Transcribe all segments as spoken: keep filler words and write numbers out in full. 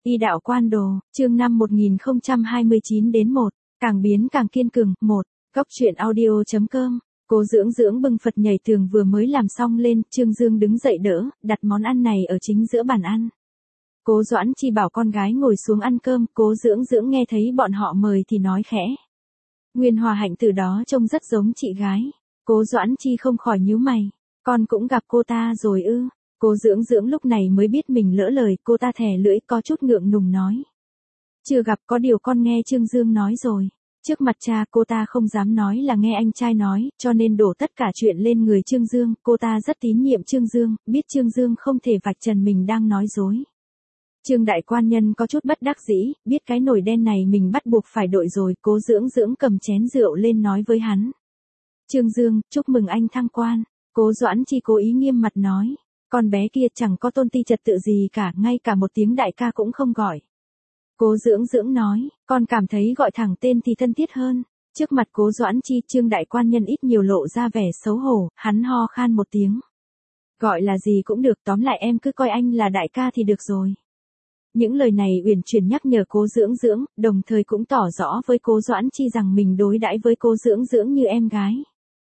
Y đạo quan đồ, chương năm một nghìn không trăm hai mươi chín đến một, càng biến càng kiên cường, một, góc truyện audio.com, Cố Dưỡng Dưỡng bưng Phật nhảy tường vừa mới làm xong lên, Trương Dương đứng dậy đỡ, đặt món ăn này ở chính giữa bàn ăn. Cố Doãn Chi bảo con gái ngồi xuống ăn cơm, Cố Dưỡng Dưỡng nghe thấy bọn họ mời thì nói khẽ. Nguyên Hòa Hạnh từ đó trông rất giống chị gái. Cố Doãn Chi không khỏi nhíu mày, con cũng gặp cô ta rồi ư? Cố Dưỡng Dưỡng lúc này mới biết mình lỡ lời, cô ta thè lưỡi có chút ngượng ngùng nói. Chưa gặp, có điều con nghe Trương Dương nói rồi. Trước mặt cha cô ta không dám nói là nghe anh trai nói, cho nên đổ tất cả chuyện lên người Trương Dương, cô ta rất tín nhiệm Trương Dương, biết Trương Dương không thể vạch trần mình đang nói dối. Trương đại quan nhân có chút bất đắc dĩ, biết cái nồi đen này mình bắt buộc phải đội rồi, Cố Dưỡng Dưỡng cầm chén rượu lên nói với hắn. Trương Dương, chúc mừng anh thăng quan. Cố Doãn Chi cố ý nghiêm mặt nói. Con bé kia chẳng có tôn ti trật tự gì cả, ngay cả một tiếng đại ca cũng không gọi. Cố Dưỡng Dưỡng nói, con cảm thấy gọi thẳng tên thì thân thiết hơn. Trước mặt Cố Doãn Chi, Trương đại quan nhân ít nhiều lộ ra vẻ xấu hổ, hắn ho khan một tiếng. Gọi là gì cũng được, tóm lại em cứ coi anh là đại ca thì được rồi. Những lời này uyển chuyển nhắc nhở Cố Dưỡng Dưỡng, đồng thời cũng tỏ rõ với Cố Doãn Chi rằng mình đối đãi với Cố Dưỡng Dưỡng như em gái.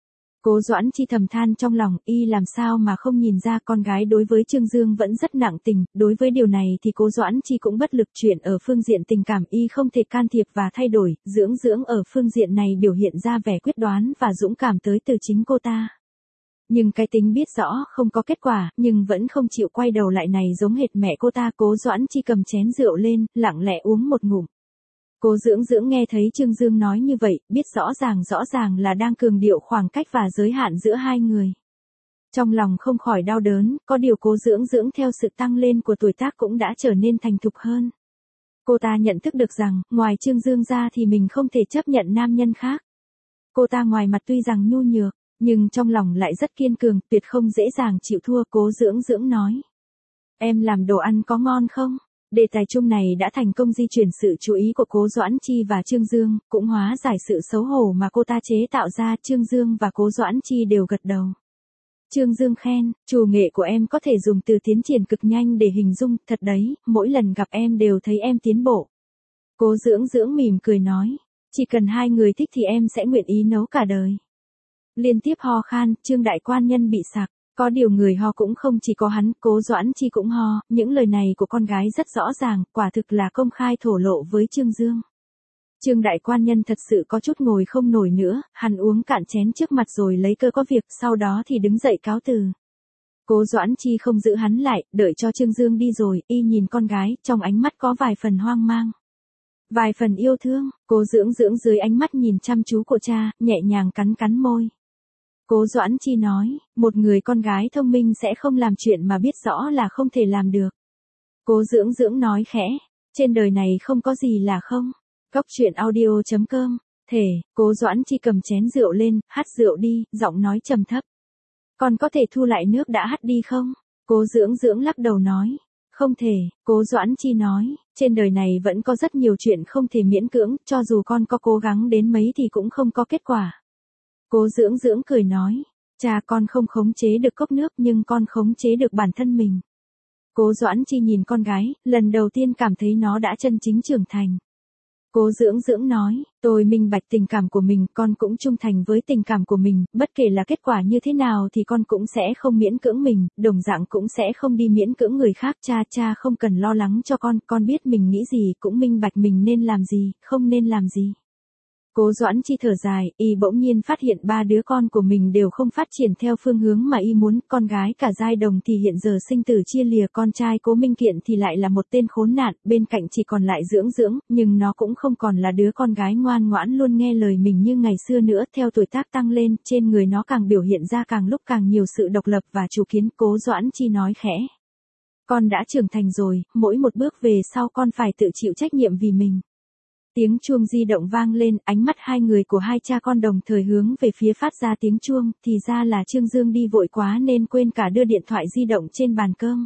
Cố Doãn Chi thầm than trong lòng, y làm sao mà không nhìn ra con gái đối với Trương Dương vẫn rất nặng tình, đối với điều này thì Cố Doãn Chi cũng bất lực, chuyện ở phương diện tình cảm y không thể can thiệp và thay đổi, Dưỡng Dưỡng ở phương diện này biểu hiện ra vẻ quyết đoán và dũng cảm tới từ chính cô ta. Nhưng cái tính biết rõ không có kết quả, nhưng vẫn không chịu quay đầu lại này giống hệt mẹ cô ta. Cố Doãn Chi cầm chén rượu lên, lặng lẽ uống một ngụm. Cố Dưỡng Dưỡng nghe thấy Trương Dương nói như vậy, biết rõ ràng rõ ràng là đang cường điệu khoảng cách và giới hạn giữa hai người. Trong lòng không khỏi đau đớn, có điều Cố Dưỡng Dưỡng theo sự tăng lên của tuổi tác cũng đã trở nên thành thục hơn. Cô ta nhận thức được rằng, ngoài Trương Dương ra thì mình không thể chấp nhận nam nhân khác. Cô ta ngoài mặt tuy rằng nhu nhược, nhưng trong lòng lại rất kiên cường, tuyệt không dễ dàng chịu thua. Cố Dưỡng Dưỡng nói. Em làm đồ ăn có ngon không? Đề tài chung này đã thành công di chuyển sự chú ý của Cố Doãn Chi và Trương Dương, cũng hóa giải sự xấu hổ mà cô ta chế tạo ra. Trương Dương và Cố Doãn Chi đều gật đầu. Trương Dương khen, chủ nghệ của em có thể dùng từ tiến triển cực nhanh để hình dung, thật đấy, mỗi lần gặp em đều thấy em tiến bộ. Cố Dưỡng Dưỡng mỉm cười nói, chỉ cần hai người thích thì em sẽ nguyện ý nấu cả đời. Liên tiếp ho khan, Trương đại quan nhân bị sặc. Có điều người ho cũng không chỉ có hắn, Cố Doãn Chi cũng ho, những lời này của con gái rất rõ ràng, quả thực là công khai thổ lộ với Trương Dương. Trương đại quan nhân thật sự có chút ngồi không nổi nữa, hắn uống cạn chén trước mặt rồi lấy cơ có việc, sau đó thì đứng dậy cáo từ. Cố Doãn Chi không giữ hắn lại, đợi cho Trương Dương đi rồi, y nhìn con gái, trong ánh mắt có vài phần hoang mang. Vài phần yêu thương. Cố Dưỡng Dưỡng dưới ánh mắt nhìn chăm chú của cha, nhẹ nhàng cắn cắn môi. Cố Doãn Chi nói, một người con gái thông minh sẽ không làm chuyện mà biết rõ là không thể làm được. Cố Dưỡng Dưỡng nói khẽ, trên đời này không có gì là không. Góc truyện audio.com, thể, Cố Doãn Chi cầm chén rượu lên, hắt rượu đi, giọng nói trầm thấp. Còn có thể thu lại nước đã hắt đi không? Cố Dưỡng Dưỡng lắc đầu nói, không thể. Cố Doãn Chi nói, trên đời này vẫn có rất nhiều chuyện không thể miễn cưỡng, cho dù con có cố gắng đến mấy thì cũng không có kết quả. Cố Dưỡng Dưỡng cười nói, cha con không khống chế được cốc nước nhưng con khống chế được bản thân mình. Cố Doãn Chi nhìn con gái, lần đầu tiên cảm thấy nó đã chân chính trưởng thành. Cố Dưỡng Dưỡng nói, tôi minh bạch tình cảm của mình, con cũng trung thành với tình cảm của mình, bất kể là kết quả như thế nào thì con cũng sẽ không miễn cưỡng mình, đồng dạng cũng sẽ không đi miễn cưỡng người khác. Cha cha không cần lo lắng cho con, con biết mình nghĩ gì, cũng minh bạch mình nên làm gì, không nên làm gì. Cố Doãn Chi thở dài, y bỗng nhiên phát hiện ba đứa con của mình đều không phát triển theo phương hướng mà y muốn, con gái cả giai đồng thì hiện giờ sinh tử chia lìa, con trai Cố Minh Kiện thì lại là một tên khốn nạn, bên cạnh chỉ còn lại Dưỡng Dưỡng, nhưng nó cũng không còn là đứa con gái ngoan ngoãn luôn nghe lời mình như ngày xưa nữa, theo tuổi tác tăng lên, trên người nó càng biểu hiện ra càng lúc càng nhiều sự độc lập và chủ kiến. Cố Doãn Chi nói khẽ, con đã trưởng thành rồi, mỗi một bước về sau con phải tự chịu trách nhiệm vì mình. Tiếng chuông di động vang lên, ánh mắt hai người của hai cha con đồng thời hướng về phía phát ra tiếng chuông, thì ra là Trương Dương đi vội quá nên quên cả đưa điện thoại di động trên bàn cơm.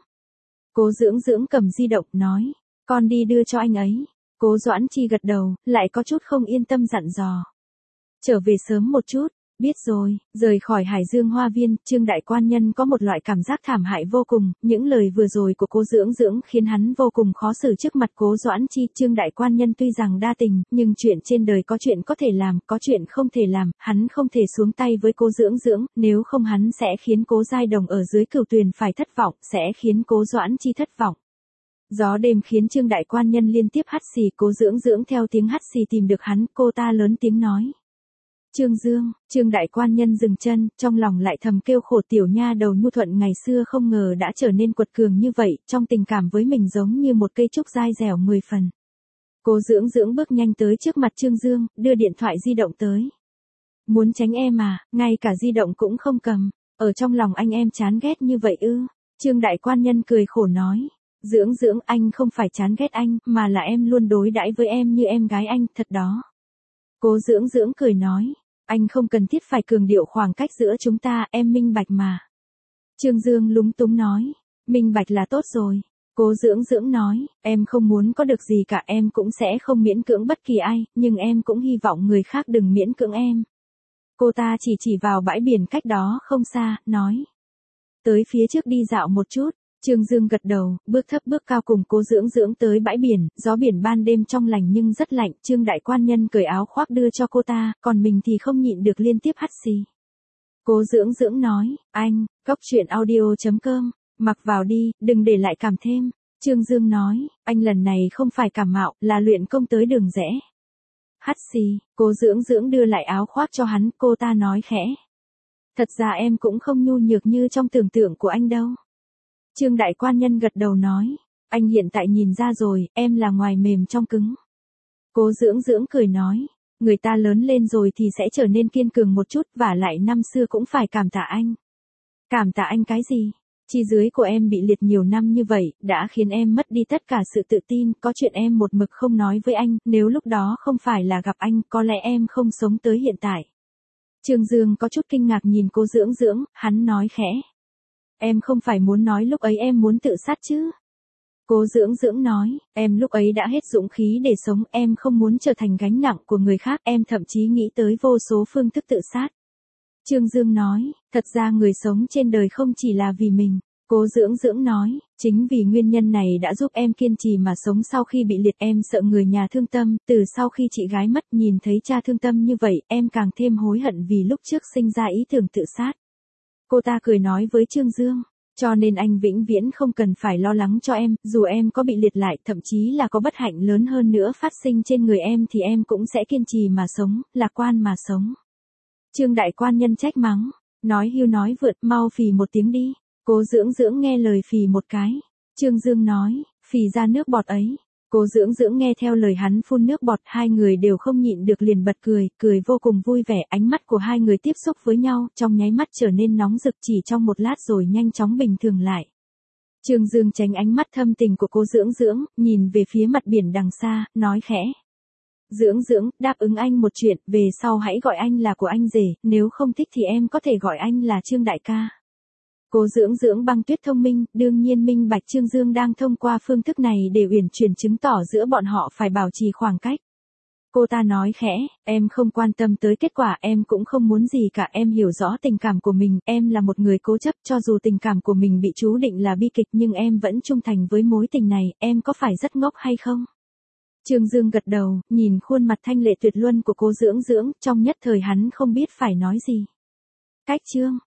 Cố Dưỡng Dưỡng cầm di động, nói, con đi đưa cho anh ấy. Cố Doãn Chi gật đầu, lại có chút không yên tâm dặn dò. Trở về sớm một chút, Biết rồi, rời khỏi Hải Dương Hoa Viên, Trương Đại Quan Nhân có một loại cảm giác thảm hại vô cùng, những lời vừa rồi của cô Dưỡng Dưỡng khiến hắn vô cùng khó xử trước mặt Cố Doãn Chi. Trương Đại Quan Nhân tuy rằng đa tình, nhưng chuyện trên đời có chuyện có thể làm, có chuyện không thể làm, hắn không thể xuống tay với cô Dưỡng Dưỡng, nếu không hắn sẽ khiến Cố Giai Đồng ở dưới Cửu Tuyền phải thất vọng, sẽ khiến Cố Doãn Chi thất vọng. Gió đêm khiến Trương Đại Quan Nhân liên tiếp hắt xì, Cố Dưỡng Dưỡng theo tiếng hắt xì tìm được hắn, cô ta lớn tiếng nói. Trương Dương, Trương Đại Quan Nhân dừng chân, trong lòng lại thầm kêu khổ, tiểu nha đầu nhu thuận ngày xưa không ngờ đã trở nên quật cường như vậy, trong tình cảm với mình giống như một cây trúc dai dẻo mười phần. Cố Dưỡng Dưỡng bước nhanh tới trước mặt Trương Dương, đưa điện thoại di động tới. Muốn tránh em à, ngay cả di động cũng không cầm, ở trong lòng anh em chán ghét như vậy ư? Trương Đại Quan Nhân cười khổ nói. Dưỡng Dưỡng, anh không phải chán ghét anh, mà là em luôn đối đãi với em như em gái anh, thật đó. Cố Dưỡng Dưỡng cười nói. Anh không cần thiết phải cường điệu khoảng cách giữa chúng ta, em minh bạch mà. Trương Dương lúng túng nói. Minh bạch là tốt rồi. Cố Dưỡng Dưỡng nói, em không muốn có được gì cả, em cũng sẽ không miễn cưỡng bất kỳ ai, nhưng em cũng hy vọng người khác đừng miễn cưỡng em. Cô ta chỉ chỉ vào bãi biển cách đó không xa, nói. Tới phía trước đi dạo một chút. Trương Dương gật đầu, bước thấp bước cao cùng Cố Dưỡng Dưỡng tới bãi biển, gió biển ban đêm trong lành nhưng rất lạnh, Trương Đại Quan Nhân cởi áo khoác đưa cho cô ta, còn mình thì không nhịn được liên tiếp hắt xì. Cố Dưỡng Dưỡng nói, anh, cóc truyện audio chấm com, mặc vào đi, đừng để lại cảm thêm. Trương Dương nói, anh lần này không phải cảm mạo, là luyện công tới đường rẽ. Hắt xì, Cố Dưỡng Dưỡng đưa lại áo khoác cho hắn, cô ta nói khẽ. Thật ra em cũng không nhu nhược như trong tưởng tượng của anh đâu. Trương Đại Quan Nhân gật đầu nói, anh hiện tại nhìn ra rồi, em là ngoài mềm trong cứng. Cố Dưỡng Dưỡng cười nói, người ta lớn lên rồi thì sẽ trở nên kiên cường một chút, và lại năm xưa cũng phải cảm tạ anh. Cảm tạ anh cái gì? Chi dưới của em bị liệt nhiều năm như vậy, đã khiến em mất đi tất cả sự tự tin, có chuyện em một mực không nói với anh, nếu lúc đó không phải là gặp anh, có lẽ em không sống tới hiện tại. Trương Dương có chút kinh ngạc nhìn Cố Dưỡng Dưỡng, hắn nói khẽ. Em không phải muốn nói lúc ấy em muốn tự sát chứ? Cố Dưỡng Dưỡng nói, em lúc ấy đã hết dũng khí để sống, em không muốn trở thành gánh nặng của người khác, em thậm chí nghĩ tới vô số phương thức tự sát. Trương Dương nói, thật ra người sống trên đời không chỉ là vì mình. Cố Dưỡng Dưỡng nói, chính vì nguyên nhân này đã giúp em kiên trì mà sống sau khi bị liệt, em sợ người nhà thương tâm, từ sau khi chị gái mất nhìn thấy cha thương tâm như vậy, em càng thêm hối hận vì lúc trước sinh ra ý tưởng tự sát. Cô ta cười nói với Trương Dương, cho nên anh vĩnh viễn không cần phải lo lắng cho em, dù em có bị liệt lại, thậm chí là có bất hạnh lớn hơn nữa phát sinh trên người em thì em cũng sẽ kiên trì mà sống, lạc quan mà sống. Trương Đại Quan Nhân trách mắng, nói hưu nói vượt, mau phì một tiếng đi. Cố Dưỡng Dưỡng nghe lời phì một cái. Trương Dương nói, phì ra nước bọt ấy. Cố Dưỡng Dưỡng nghe theo lời hắn phun nước bọt, hai người đều không nhịn được liền bật cười, cười vô cùng vui vẻ, ánh mắt của hai người tiếp xúc với nhau, trong nháy mắt trở nên nóng rực, chỉ trong một lát rồi nhanh chóng bình thường lại. Trương Dương tránh ánh mắt thâm tình của Cố Dưỡng Dưỡng, nhìn về phía mặt biển đằng xa, nói khẽ. Dưỡng Dưỡng, đáp ứng anh một chuyện, về sau hãy gọi anh là của anh rể, nếu không thích thì em có thể gọi anh là Trương đại ca. Cố Dưỡng Dưỡng Băng Tuyết thông minh, đương nhiên minh bạch Trương Dương đang thông qua phương thức này để uyển chuyển chứng tỏ giữa bọn họ phải bảo trì khoảng cách. Cô ta nói khẽ, em không quan tâm tới kết quả, em cũng không muốn gì cả, em hiểu rõ tình cảm của mình, em là một người cố chấp, cho dù tình cảm của mình bị chú định là bi kịch nhưng em vẫn trung thành với mối tình này, em có phải rất ngốc hay không? Trương Dương gật đầu, nhìn khuôn mặt thanh lệ tuyệt luân của Cố Dưỡng Dưỡng, trong nhất thời hắn không biết phải nói gì. Cách chương